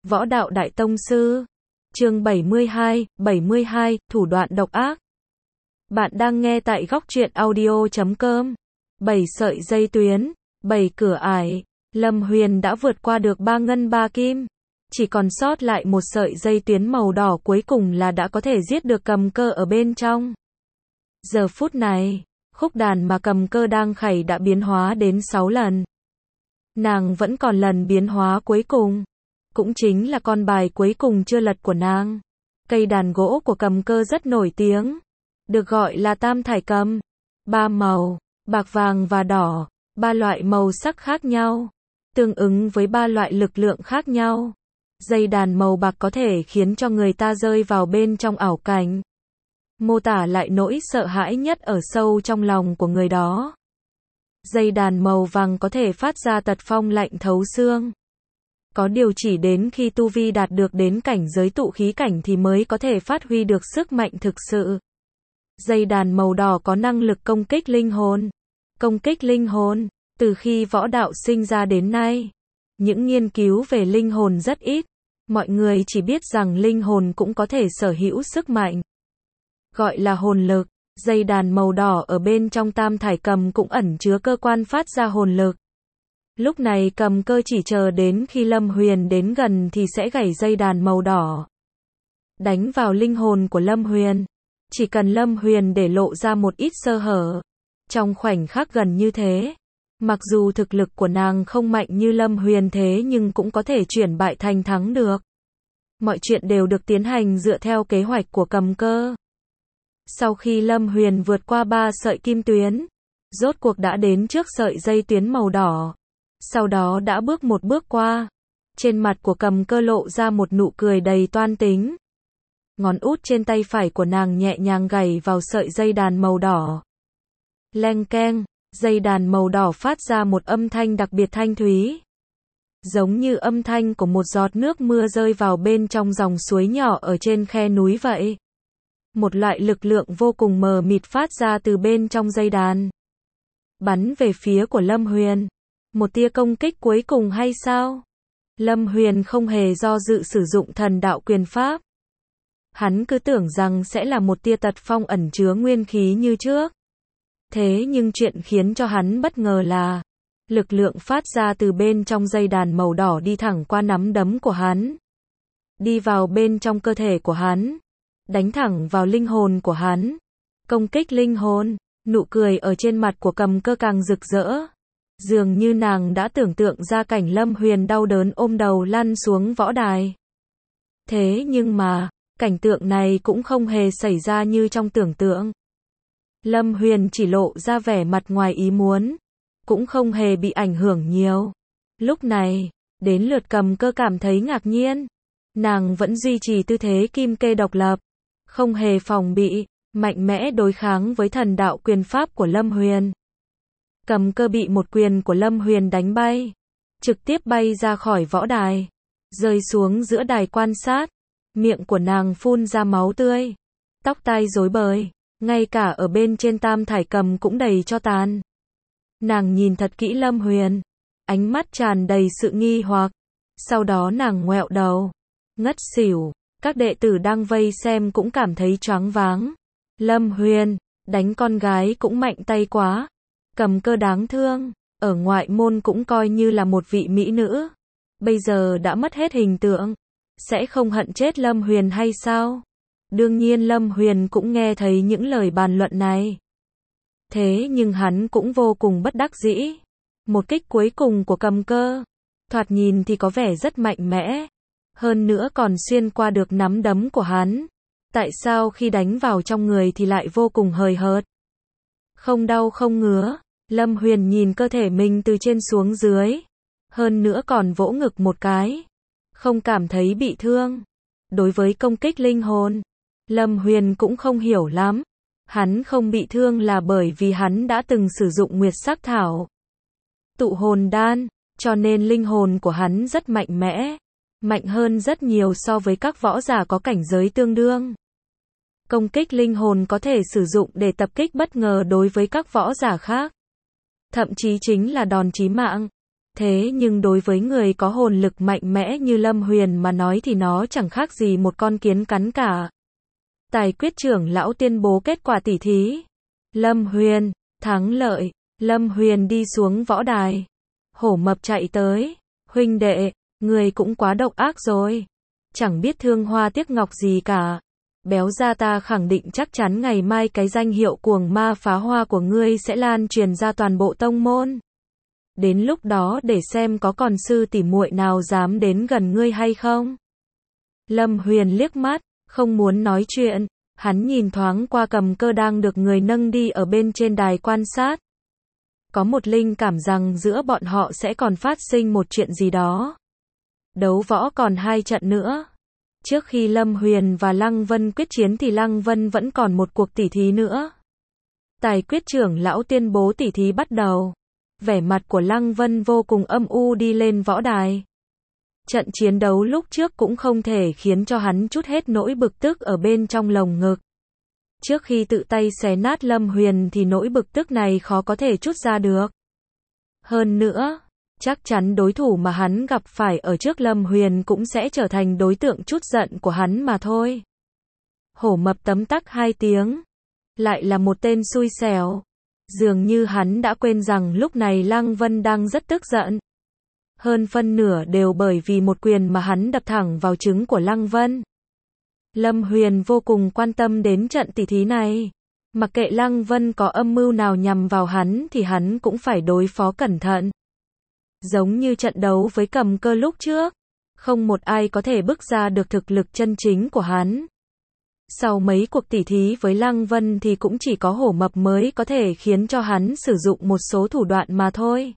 Võ đạo đại tông sư. Chương 72, thủ đoạn độc ác. Bạn đang nghe tại góc truyện audio.com. 7 sợi dây tuyến, 7 cửa ải. Lâm Huyền đã vượt qua được 3 ngân 3 kim. Chỉ còn sót lại một sợi dây tuyến màu đỏ cuối cùng là đã có thể giết được Cầm Cơ ở bên trong. Giờ phút này, khúc đàn mà Cầm Cơ đang khẩy đã biến hóa đến 6 lần. Nàng vẫn còn lần biến hóa cuối cùng. Cũng chính là con bài cuối cùng chưa lật của nàng. Cây đàn gỗ của Cầm Cơ rất nổi tiếng. Được gọi là tam thải cầm. 3 màu, bạc vàng và đỏ. 3 loại màu sắc khác nhau. Tương ứng với 3 loại lực lượng khác nhau. Dây đàn màu bạc có thể khiến cho người ta rơi vào bên trong ảo cảnh. Mô tả lại nỗi sợ hãi nhất ở sâu trong lòng của người đó. Dây đàn màu vàng có thể phát ra tật phong lạnh thấu xương. Có điều chỉ đến khi tu vi đạt được đến cảnh giới tụ khí cảnh thì mới có thể phát huy được sức mạnh thực sự. Dây đàn màu đỏ có năng lực công kích linh hồn. Công kích linh hồn, từ khi võ đạo sinh ra đến nay, những nghiên cứu về linh hồn rất ít. Mọi người chỉ biết rằng linh hồn cũng có thể sở hữu sức mạnh. Gọi là hồn lực. Dây đàn màu đỏ ở bên trong tam thải cầm cũng ẩn chứa cơ quan phát ra hồn lực. Lúc này Cầm Cơ chỉ chờ đến khi Lâm Huyền đến gần thì sẽ gảy dây đàn màu đỏ. Đánh vào linh hồn của Lâm Huyền. Chỉ cần Lâm Huyền để lộ ra một ít sơ hở. Trong khoảnh khắc gần như thế. Mặc dù thực lực của nàng không mạnh như Lâm Huyền thế nhưng cũng có thể chuyển bại thành thắng được. Mọi chuyện đều được tiến hành dựa theo kế hoạch của Cầm Cơ. Sau khi Lâm Huyền vượt qua 3 sợi kim tuyến, rốt cuộc đã đến trước sợi dây tuyến màu đỏ. Sau đó đã bước một bước qua. Trên mặt của Cầm Cơ lộ ra một nụ cười đầy toan tính. Ngón út trên tay phải của nàng nhẹ nhàng gảy vào sợi dây đàn màu đỏ. Leng keng, dây đàn màu đỏ phát ra một âm thanh đặc biệt thanh thúy. Giống như âm thanh của một giọt nước mưa rơi vào bên trong dòng suối nhỏ ở trên khe núi vậy. Một loại lực lượng vô cùng mờ mịt phát ra từ bên trong dây đàn. Bắn về phía của Lâm Huyền. Một tia công kích cuối cùng hay sao? Lâm Huyền không hề do dự sử dụng thần đạo quyền pháp. Hắn cứ tưởng rằng sẽ là một tia tật phong ẩn chứa nguyên khí như trước. Thế nhưng chuyện khiến cho hắn bất ngờ là lực lượng phát ra từ bên trong dây đàn màu đỏ đi thẳng qua nắm đấm của hắn. Đi vào bên trong cơ thể của hắn. Đánh thẳng vào linh hồn của hắn. Công kích linh hồn. Nụ cười ở trên mặt của Cầm Cơ càng rực rỡ. Dường như nàng đã tưởng tượng ra cảnh Lâm Huyền đau đớn ôm đầu lăn xuống võ đài. Thế nhưng mà, cảnh tượng này cũng không hề xảy ra như trong tưởng tượng. Lâm Huyền chỉ lộ ra vẻ mặt ngoài ý muốn. Cũng không hề bị ảnh hưởng nhiều. Lúc này, đến lượt Cầm Cơ cảm thấy ngạc nhiên. Nàng vẫn duy trì tư thế kim kê độc lập. Không hề phòng bị, mạnh mẽ đối kháng với thần đạo quyền pháp của Lâm Huyền. Cầm Cơ bị một quyền của Lâm Huyền đánh bay. Trực tiếp bay ra khỏi võ đài. Rơi xuống giữa đài quan sát. Miệng của nàng phun ra máu tươi. Tóc tai rối bời. Ngay cả ở bên trên tam thải cầm cũng đầy tro tàn. Nàng nhìn thật kỹ Lâm Huyền. Ánh mắt tràn đầy sự nghi hoặc. Sau đó nàng ngoẹo đầu. Ngất xỉu. Các đệ tử đang vây xem cũng cảm thấy choáng váng. Lâm Huyền, đánh con gái cũng mạnh tay quá. Cầm Cơ đáng thương, ở ngoại môn cũng coi như là một vị mỹ nữ. Bây giờ đã mất hết hình tượng. Sẽ không hận chết Lâm Huyền hay sao? Đương nhiên Lâm Huyền cũng nghe thấy những lời bàn luận này. Thế nhưng hắn cũng vô cùng bất đắc dĩ. Một kích cuối cùng của Cầm Cơ. Thoạt nhìn thì có vẻ rất mạnh mẽ. Hơn nữa còn xuyên qua được nắm đấm của hắn. Tại sao khi đánh vào trong người thì lại vô cùng hời hợt? Không đau không ngứa. Lâm Huyền nhìn cơ thể mình từ trên xuống dưới. Hơn nữa còn vỗ ngực một cái. Không cảm thấy bị thương. Đối với công kích linh hồn, Lâm Huyền cũng không hiểu lắm. Hắn không bị thương là bởi vì hắn đã từng sử dụng Nguyệt Sắc Thảo. Tụ hồn đan, cho nên linh hồn của hắn rất mạnh mẽ. Mạnh hơn rất nhiều so với các võ giả có cảnh giới tương đương. Công kích linh hồn có thể sử dụng để tập kích bất ngờ đối với các võ giả khác. Thậm chí chính là đòn chí mạng. Thế nhưng đối với người có hồn lực mạnh mẽ như Lâm Huyền mà nói thì nó chẳng khác gì một con kiến cắn cả. Tài quyết trưởng lão tuyên bố kết quả tỉ thí. Lâm Huyền, thắng lợi. Lâm Huyền đi xuống võ đài. Hổ Mập chạy tới. Huynh đệ, người cũng quá độc ác rồi. Chẳng biết thương hoa tiếc ngọc gì cả. Béo ra ta khẳng định chắc chắn ngày mai cái danh hiệu cuồng ma phá hoa của ngươi sẽ lan truyền ra toàn bộ tông môn. Đến lúc đó để xem có còn sư tỷ muội nào dám đến gần ngươi hay không. Lâm Huyền liếc mắt, không muốn nói chuyện. Hắn nhìn thoáng qua Cầm Cơ đang được người nâng đi ở bên trên đài quan sát. Có một linh cảm rằng giữa bọn họ sẽ còn phát sinh một chuyện gì đó. Đấu võ còn 2 trận nữa. Trước khi Lâm Huyền và Lăng Vân quyết chiến thì Lăng Vân vẫn còn một cuộc tỉ thí nữa. Tài quyết trưởng lão tuyên bố tỉ thí bắt đầu. Vẻ mặt của Lăng Vân vô cùng âm u đi lên võ đài. Trận chiến đấu lúc trước cũng không thể khiến cho hắn trút hết nỗi bực tức ở bên trong lồng ngực. Trước khi tự tay xé nát Lâm Huyền thì nỗi bực tức này khó có thể trút ra được. Hơn nữa, chắc chắn đối thủ mà hắn gặp phải ở trước Lâm Huyền cũng sẽ trở thành đối tượng trút giận của hắn mà thôi. Hổ Mập tấm tắc 2 tiếng. Lại là một tên xui xẻo. Dường như hắn đã quên rằng lúc này Lăng Vân đang rất tức giận. Hơn phân nửa đều bởi vì một quyền mà hắn đập thẳng vào trứng của Lăng Vân. Lâm Huyền vô cùng quan tâm đến trận tỉ thí này. Mặc kệ Lăng Vân có âm mưu nào nhằm vào hắn thì hắn cũng phải đối phó cẩn thận. Giống như trận đấu với Cầm Cơ lúc trước, không một ai có thể bước ra được thực lực chân chính của hắn. Sau mấy cuộc tỉ thí với Lăng Vân thì cũng chỉ có Hổ Mập mới có thể khiến cho hắn sử dụng một số thủ đoạn mà thôi.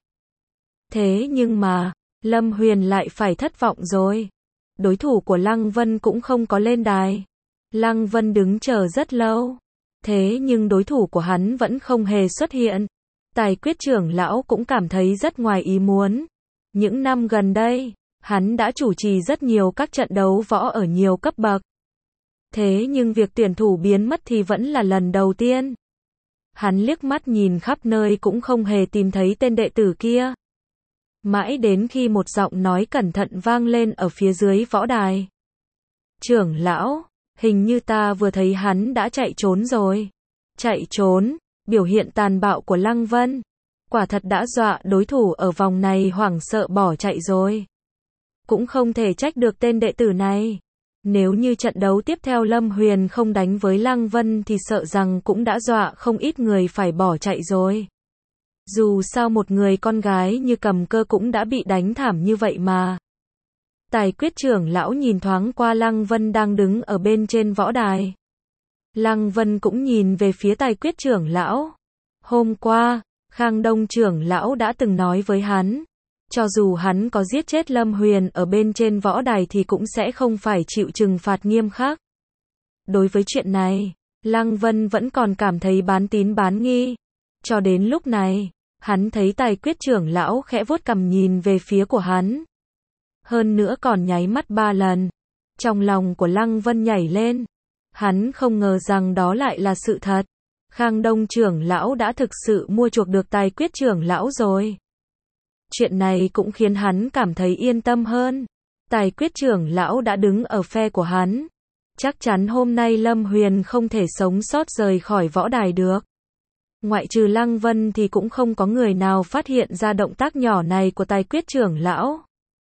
Thế nhưng mà, Lâm Huyền lại phải thất vọng rồi. Đối thủ của Lăng Vân cũng không có lên đài. Lăng Vân đứng chờ rất lâu. Thế nhưng đối thủ của hắn vẫn không hề xuất hiện. Tài quyết trưởng lão cũng cảm thấy rất ngoài ý muốn. Những năm gần đây, hắn đã chủ trì rất nhiều các trận đấu võ ở nhiều cấp bậc. Thế nhưng việc tuyển thủ biến mất thì vẫn là lần đầu tiên. Hắn liếc mắt nhìn khắp nơi cũng không hề tìm thấy tên đệ tử kia. Mãi đến khi một giọng nói cẩn thận vang lên ở phía dưới võ đài. Trưởng lão, hình như ta vừa thấy hắn đã chạy trốn rồi. Chạy trốn, biểu hiện tàn bạo của Lăng Vân. Quả thật đã dọa đối thủ ở vòng này hoảng sợ bỏ chạy rồi. Cũng không thể trách được tên đệ tử này. Nếu như trận đấu tiếp theo Lâm Huyền không đánh với Lăng Vân thì sợ rằng cũng đã dọa không ít người phải bỏ chạy rồi. Dù sao một người con gái như Cầm Cơ cũng đã bị đánh thảm như vậy mà. Tài quyết trưởng lão nhìn thoáng qua Lăng Vân đang đứng ở bên trên võ đài. Lăng Vân cũng nhìn về phía tài quyết trưởng lão. Hôm qua, Khang Đông trưởng lão đã từng nói với hắn. Cho dù hắn có giết chết Lâm Huyền ở bên trên võ đài thì cũng sẽ không phải chịu trừng phạt nghiêm khắc. Đối với chuyện này, Lăng Vân vẫn còn cảm thấy bán tín bán nghi. Cho đến lúc này, hắn thấy tài quyết trưởng lão khẽ vuốt cằm nhìn về phía của hắn. Hơn nữa còn nháy mắt 3 lần. Trong lòng của Lăng Vân nhảy lên. Hắn không ngờ rằng đó lại là sự thật. Khang Đông trưởng lão đã thực sự mua chuộc được tài quyết trưởng lão rồi. Chuyện này cũng khiến hắn cảm thấy yên tâm hơn. Tài quyết trưởng lão đã đứng ở phe của hắn. Chắc chắn hôm nay Lâm Huyền không thể sống sót rời khỏi võ đài được. Ngoại trừ Lăng Vân thì cũng không có người nào phát hiện ra động tác nhỏ này của tài quyết trưởng lão.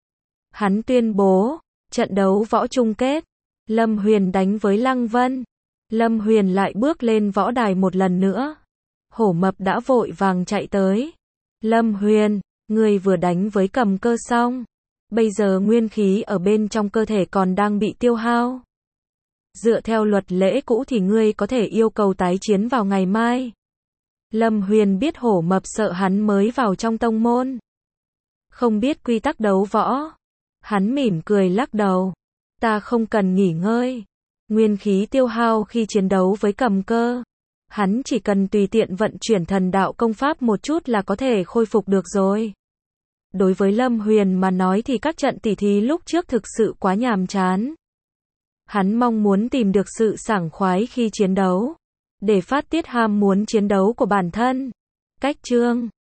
Hắn tuyên bố, trận đấu võ chung kết. Lâm Huyền đánh với Lăng Vân. Lâm Huyền lại bước lên võ đài một lần nữa. Hổ Mập đã vội vàng chạy tới. Lâm Huyền, ngươi vừa đánh với Cầm Cơ xong. Bây giờ nguyên khí ở bên trong cơ thể còn đang bị tiêu hao. Dựa theo luật lễ cũ thì ngươi có thể yêu cầu tái chiến vào ngày mai. Lâm Huyền biết Hổ Mập sợ hắn mới vào trong tông môn. Không biết quy tắc đấu võ. Hắn mỉm cười lắc đầu. Ta không cần nghỉ ngơi. Nguyên khí tiêu hao khi chiến đấu với Cầm Cơ. Hắn chỉ cần tùy tiện vận chuyển thần đạo công pháp một chút là có thể khôi phục được rồi. Đối với Lâm Huyền mà nói thì các trận tỉ thí lúc trước thực sự quá nhàm chán. Hắn mong muốn tìm được sự sảng khoái khi chiến đấu. Để phát tiết ham muốn chiến đấu của bản thân. Cách chương